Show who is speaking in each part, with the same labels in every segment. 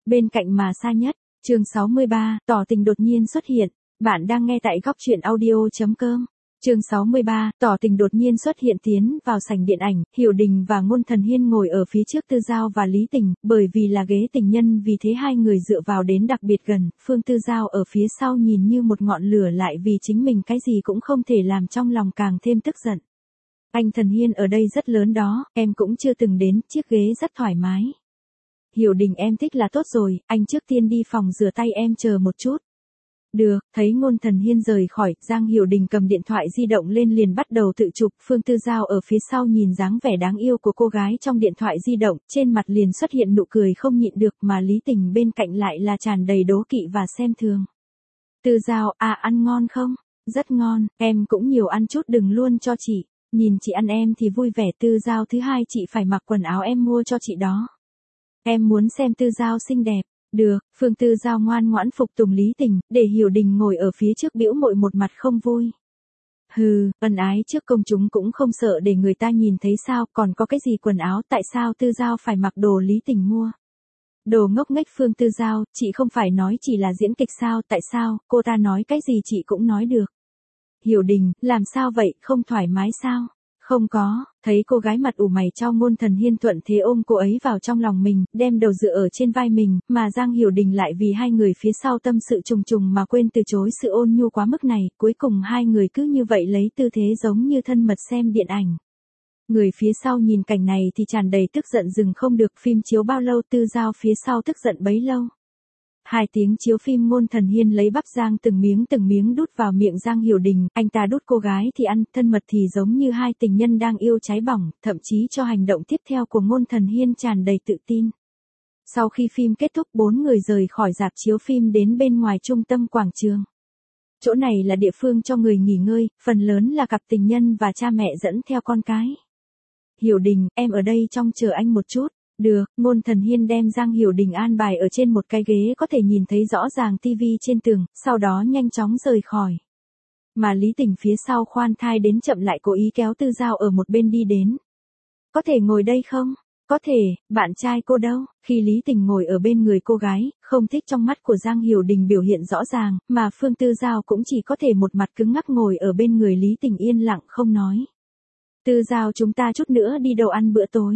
Speaker 1: Bên cạnh mà xa nhất, chương 63, tỏ tình đột nhiên xuất hiện. Bạn đang nghe tại góc truyện audio.com. Chương 63, tỏ tình đột nhiên xuất hiện tiến vào sảnh điện ảnh, Hiểu Đình và Ngôn Thần Hiên ngồi ở phía trước Tư Giao và Lý Tình, bởi vì là ghế tình nhân vì thế hai người dựa vào đến đặc biệt gần, Phương Tư Giao ở phía sau nhìn như một ngọn lửa lại vì chính mình cái gì cũng không thể làm trong lòng càng thêm tức giận. Anh Thần Hiên ở đây rất lớn đó, em cũng chưa từng đến, chiếc ghế rất thoải mái. Hiểu Đình em thích là tốt rồi, anh trước tiên đi phòng rửa tay em chờ một chút. Được, thấy Ngôn Thần Hiên rời khỏi, Giang Hiểu Đình cầm điện thoại di động lên liền bắt đầu tự chụp, Phương Tư Giao ở phía sau nhìn dáng vẻ đáng yêu của cô gái trong điện thoại di động, trên mặt liền xuất hiện nụ cười không nhịn được mà Lý Tình bên cạnh lại là tràn đầy đố kỵ và xem thường. Tư Giao, ăn ngon không? Rất ngon, em cũng nhiều ăn chút đừng luôn cho chị, nhìn chị ăn em thì vui vẻ. Tư Giao thứ hai chị phải mặc quần áo em mua cho chị đó. Em muốn xem Tư Giao xinh đẹp. Được, Phương Tư Giao ngoan ngoãn phục tùng Lý Tình, để Hiểu Đình ngồi ở phía trước bĩu môi một mặt không vui. Hừ, ân ái trước công chúng cũng không sợ để người ta nhìn thấy sao, còn có cái gì quần áo, tại sao Tư Giao phải mặc đồ Lý Tình mua? Đồ ngốc nghếch. Phương Tư Giao, chị không phải nói chỉ là diễn kịch sao, tại sao, cô ta nói cái gì chị cũng nói được. Hiểu Đình, làm sao vậy, không thoải mái sao? Không có, thấy cô gái mặt ủ mày chau Ngôn Thần Hiên thuận thế ôm cô ấy vào trong lòng mình, đem đầu dựa ở trên vai mình, mà Giang Hiểu Đình lại vì hai người phía sau tâm sự trùng trùng mà quên từ chối sự ôn nhu quá mức này, cuối cùng hai người cứ như vậy lấy tư thế giống như thân mật xem điện ảnh. Người phía sau nhìn cảnh này thì tràn đầy tức giận dừng không được, phim chiếu bao lâu Tư Giao phía sau tức giận bấy lâu. 2 tiếng chiếu phim, Ngôn Thần Hiên lấy bắp rang từng miếng đút vào miệng Giang Hiểu Đình, anh ta đút cô gái thì ăn, thân mật thì giống như hai tình nhân đang yêu cháy bỏng, thậm chí cho hành động tiếp theo của Ngôn Thần Hiên tràn đầy tự tin. Sau khi phim kết thúc 4 người rời khỏi rạp chiếu phim đến bên ngoài trung tâm quảng trường. Chỗ này là địa phương cho người nghỉ ngơi, phần lớn là cặp tình nhân và cha mẹ dẫn theo con cái. Hiểu Đình, em ở đây trong chờ anh một chút. Được, Ngôn Thần Hiên đem Giang Hiểu Đình an bài ở trên một cái ghế có thể nhìn thấy rõ ràng tivi trên tường, sau đó nhanh chóng rời khỏi. Mà Lý Tình phía sau khoan thai đến chậm lại cố ý kéo Tư Giao ở một bên đi đến. Có thể ngồi đây không? Có thể, bạn trai cô đâu? Khi Lý Tình ngồi ở bên người cô gái, không thích trong mắt của Giang Hiểu Đình biểu hiện rõ ràng, mà Phương Tư Giao cũng chỉ có thể một mặt cứng ngắc ngồi ở bên người Lý Tình yên lặng không nói. Tư Giao, chúng ta chút nữa đi đâu ăn bữa tối?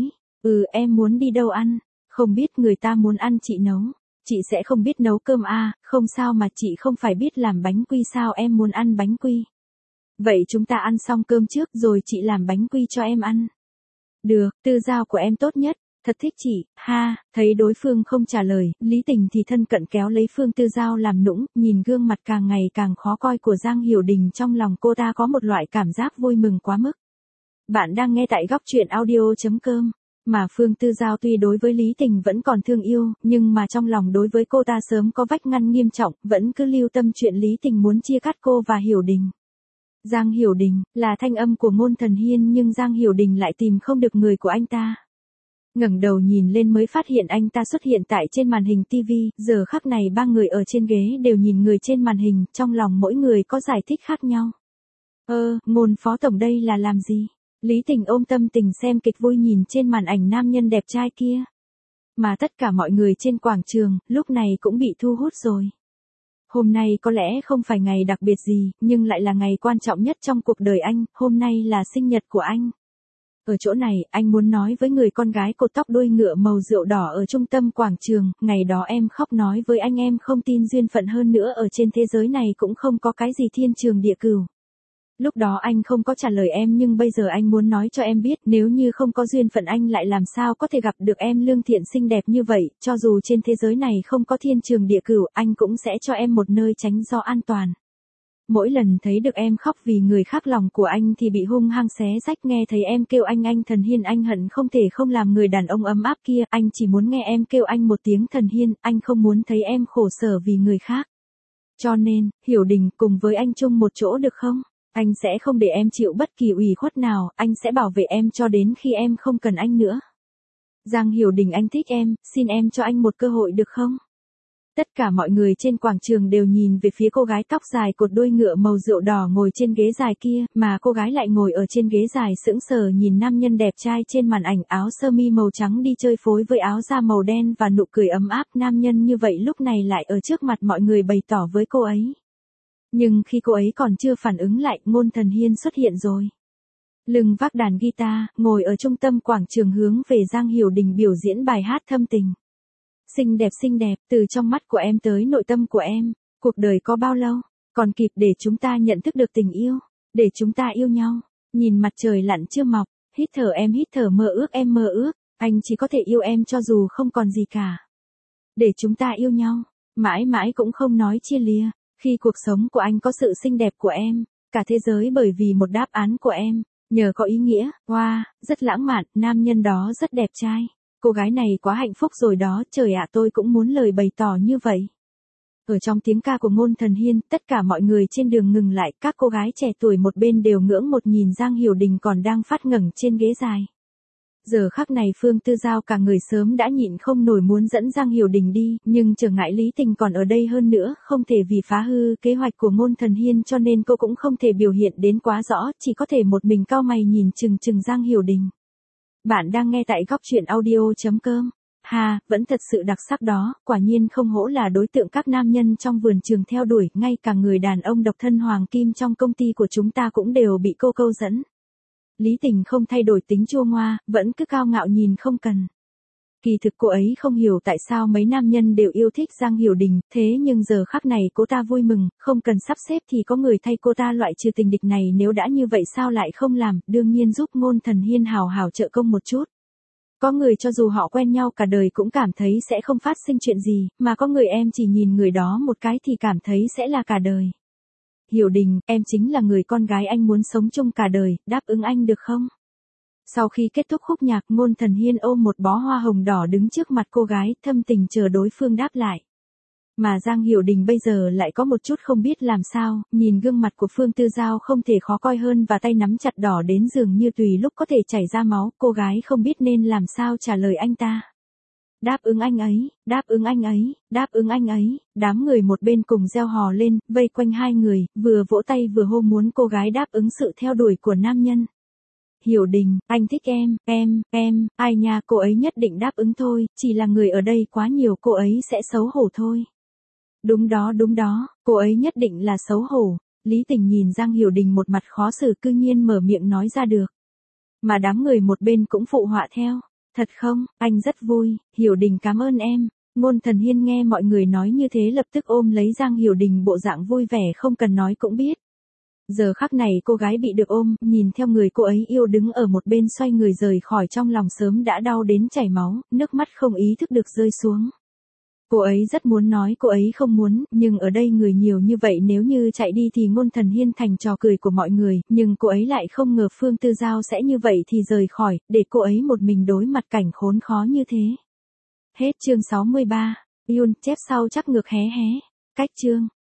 Speaker 1: Em muốn đi đâu ăn? Không biết, người ta muốn ăn chị nấu. Chị sẽ không biết nấu cơm không sao mà chị không phải biết làm bánh quy sao, em muốn ăn bánh quy. Vậy chúng ta ăn xong cơm trước rồi chị làm bánh quy cho em ăn. Được, Tư Giao của em tốt nhất, thật thích chị, thấy đối phương không trả lời, Lý Tình thì thân cận kéo lấy Phương Tư Giao làm nũng, nhìn gương mặt càng ngày càng khó coi của Giang Hiểu Đình trong lòng cô ta có một loại cảm giác vui mừng quá mức. Bạn đang nghe tại góc truyện audio.com. Mà Phương Tư Giao tuy đối với Lý Tình vẫn còn thương yêu, nhưng mà trong lòng đối với cô ta sớm có vách ngăn nghiêm trọng, vẫn cứ lưu tâm chuyện Lý Tình muốn chia cắt cô và Hiểu Đình. Giang Hiểu Đình, là thanh âm của Ngôn Thần Hiên nhưng Giang Hiểu Đình lại tìm không được người của anh ta. Ngẩng đầu nhìn lên mới phát hiện anh ta xuất hiện tại trên màn hình TV, giờ khắc này ba người ở trên ghế đều nhìn người trên màn hình, trong lòng mỗi người có giải thích khác nhau. Ngôn phó tổng đây là làm gì? Lý Tình ôm tâm tình xem kịch vui nhìn trên màn ảnh nam nhân đẹp trai kia. Mà tất cả mọi người trên quảng trường, lúc này cũng bị thu hút rồi. Hôm nay có lẽ không phải ngày đặc biệt gì, nhưng lại là ngày quan trọng nhất trong cuộc đời anh, hôm nay là sinh nhật của anh. Ở chỗ này, anh muốn nói với người con gái cột tóc đuôi ngựa màu rượu đỏ ở trung tâm quảng trường, ngày đó em khóc nói với anh em không tin duyên phận hơn nữa ở trên thế giới này cũng không có cái gì thiên trường địa cửu. Lúc đó anh không có trả lời em nhưng bây giờ anh muốn nói cho em biết nếu như không có duyên phận anh lại làm sao có thể gặp được em lương thiện xinh đẹp như vậy, cho dù trên thế giới này không có thiên trường địa cửu anh cũng sẽ cho em một nơi tránh gió an toàn. Mỗi lần thấy được em khóc vì người khác lòng của anh thì bị hung hăng xé rách, nghe thấy em kêu anh Thần Hiên anh hận không thể không làm người đàn ông ấm áp kia, anh chỉ muốn nghe em kêu anh một tiếng Thần Hiên, anh không muốn thấy em khổ sở vì người khác. Cho nên, Hiểu Đình cùng với anh chung một chỗ được không? Anh sẽ không để em chịu bất kỳ ủy khuất nào, anh sẽ bảo vệ em cho đến khi em không cần anh nữa. Giang Hiểu Đình anh thích em, xin em cho anh một cơ hội được không? Tất cả mọi người trên quảng trường đều nhìn về phía cô gái tóc dài cột đuôi ngựa màu rượu đỏ ngồi trên ghế dài kia, mà cô gái lại ngồi ở trên ghế dài sững sờ nhìn nam nhân đẹp trai trên màn ảnh áo sơ mi màu trắng đi chơi phối với áo da màu đen và nụ cười ấm áp. Nam nhân như vậy lúc này lại ở trước mặt mọi người bày tỏ với cô ấy. Nhưng khi cô ấy còn chưa phản ứng lại, Ngôn Thần Hiên xuất hiện rồi. Lưng vác đàn guitar, ngồi ở trung tâm quảng trường hướng về Giang Hiểu Đình biểu diễn bài hát thâm tình. Xinh đẹp, từ trong mắt của em tới nội tâm của em, cuộc đời có bao lâu, còn kịp để chúng ta nhận thức được tình yêu, để chúng ta yêu nhau. Nhìn mặt trời lặn chưa mọc, hít thở em hít thở, mơ ước em mơ ước, anh chỉ có thể yêu em cho dù không còn gì cả. Để chúng ta yêu nhau, mãi mãi cũng không nói chia lìa, khi cuộc sống của anh có sự xinh đẹp của em, cả thế giới bởi vì một đáp án của em, nhờ có ý nghĩa, wow, rất lãng mạn, nam nhân đó rất đẹp trai. Cô gái này quá hạnh phúc rồi đó, trời ạ, tôi cũng muốn lời bày tỏ như vậy. Ở trong tiếng ca của Ngôn Thần Hiên, tất cả mọi người trên đường ngừng lại, các cô gái trẻ tuổi một bên đều ngưỡng một nhìn Giang Hiểu Đình còn đang phát ngẩng trên ghế dài. Giờ khắc này Phương Tư Giao cả người sớm đã nhịn không nổi muốn dẫn Giang Hiểu Đình đi, nhưng trở ngại Lý Tình còn ở đây hơn nữa, không thể vì phá hư kế hoạch của Ngôn Thần Hiên cho nên cô cũng không thể biểu hiện đến quá rõ, chỉ có thể một mình cau mày nhìn chừng Giang Hiểu Đình. Bạn đang nghe tại góc truyện audio.com. Hà, vẫn thật sự đặc sắc đó, quả nhiên không hổ là đối tượng các nam nhân trong vườn trường theo đuổi, ngay cả người đàn ông độc thân hoàng kim trong công ty của chúng ta cũng đều bị cô câu dẫn. Lý Tình không thay đổi tính chua ngoa, vẫn cứ cao ngạo nhìn không cần. Kỳ thực cô ấy không hiểu tại sao mấy nam nhân đều yêu thích Giang Hiểu Đình, thế nhưng giờ khắc này cô ta vui mừng, không cần sắp xếp thì có người thay cô ta loại trừ tình địch này, nếu đã như vậy sao lại không làm, đương nhiên giúp Ngôn Thần Hiên hào hào trợ công một chút. Có người cho dù họ quen nhau cả đời cũng cảm thấy sẽ không phát sinh chuyện gì, mà có người em chỉ nhìn người đó một cái thì cảm thấy sẽ là cả đời. Hiểu Đình, em chính là người con gái anh muốn sống chung cả đời, đáp ứng anh được không? Sau khi kết thúc khúc nhạc, Ngôn Thần Hiên ôm một bó hoa hồng đỏ đứng trước mặt cô gái, thâm tình chờ đối phương đáp lại. Mà Giang Hiểu Đình bây giờ lại có một chút không biết làm sao, nhìn gương mặt của Phương Tư Giao không thể khó coi hơn và tay nắm chặt đỏ đến dường như tùy lúc có thể chảy ra máu, cô gái không biết nên làm sao trả lời anh ta. Đáp ứng anh ấy, đáp ứng anh ấy, đáp ứng anh ấy, đám người một bên cùng reo hò lên, vây quanh hai người, vừa vỗ tay vừa hô muốn cô gái đáp ứng sự theo đuổi của nam nhân. Hiểu Đình, anh thích em, ai nha, cô ấy nhất định đáp ứng thôi, chỉ là người ở đây quá nhiều cô ấy sẽ xấu hổ thôi. Đúng đó, cô ấy nhất định là xấu hổ. Lý Tình nhìn Giang Hiểu Đình một mặt khó xử cư nhiên mở miệng nói ra được. Mà đám người một bên cũng phụ họa theo. Thật không, anh rất vui, Hiểu Đình cảm ơn em. Ngôn Thần Hiên nghe mọi người nói như thế lập tức ôm lấy Giang Hiểu Đình bộ dạng vui vẻ không cần nói cũng biết. Giờ khắc này cô gái bị được ôm, nhìn theo người cô ấy yêu đứng ở một bên xoay người rời khỏi trong lòng sớm đã đau đến chảy máu, nước mắt không ý thức được rơi xuống. Cô ấy rất muốn nói cô ấy không muốn, nhưng ở đây người nhiều như vậy nếu như chạy đi thì Ngôn Thần Hiên thành trò cười của mọi người, nhưng cô ấy lại không ngờ Phương Tư Giao sẽ như vậy thì rời khỏi, để cô ấy một mình đối mặt cảnh khốn khó như thế. Hết chương 63. Yun, chép sau chắc ngược hé hé. Cách chương.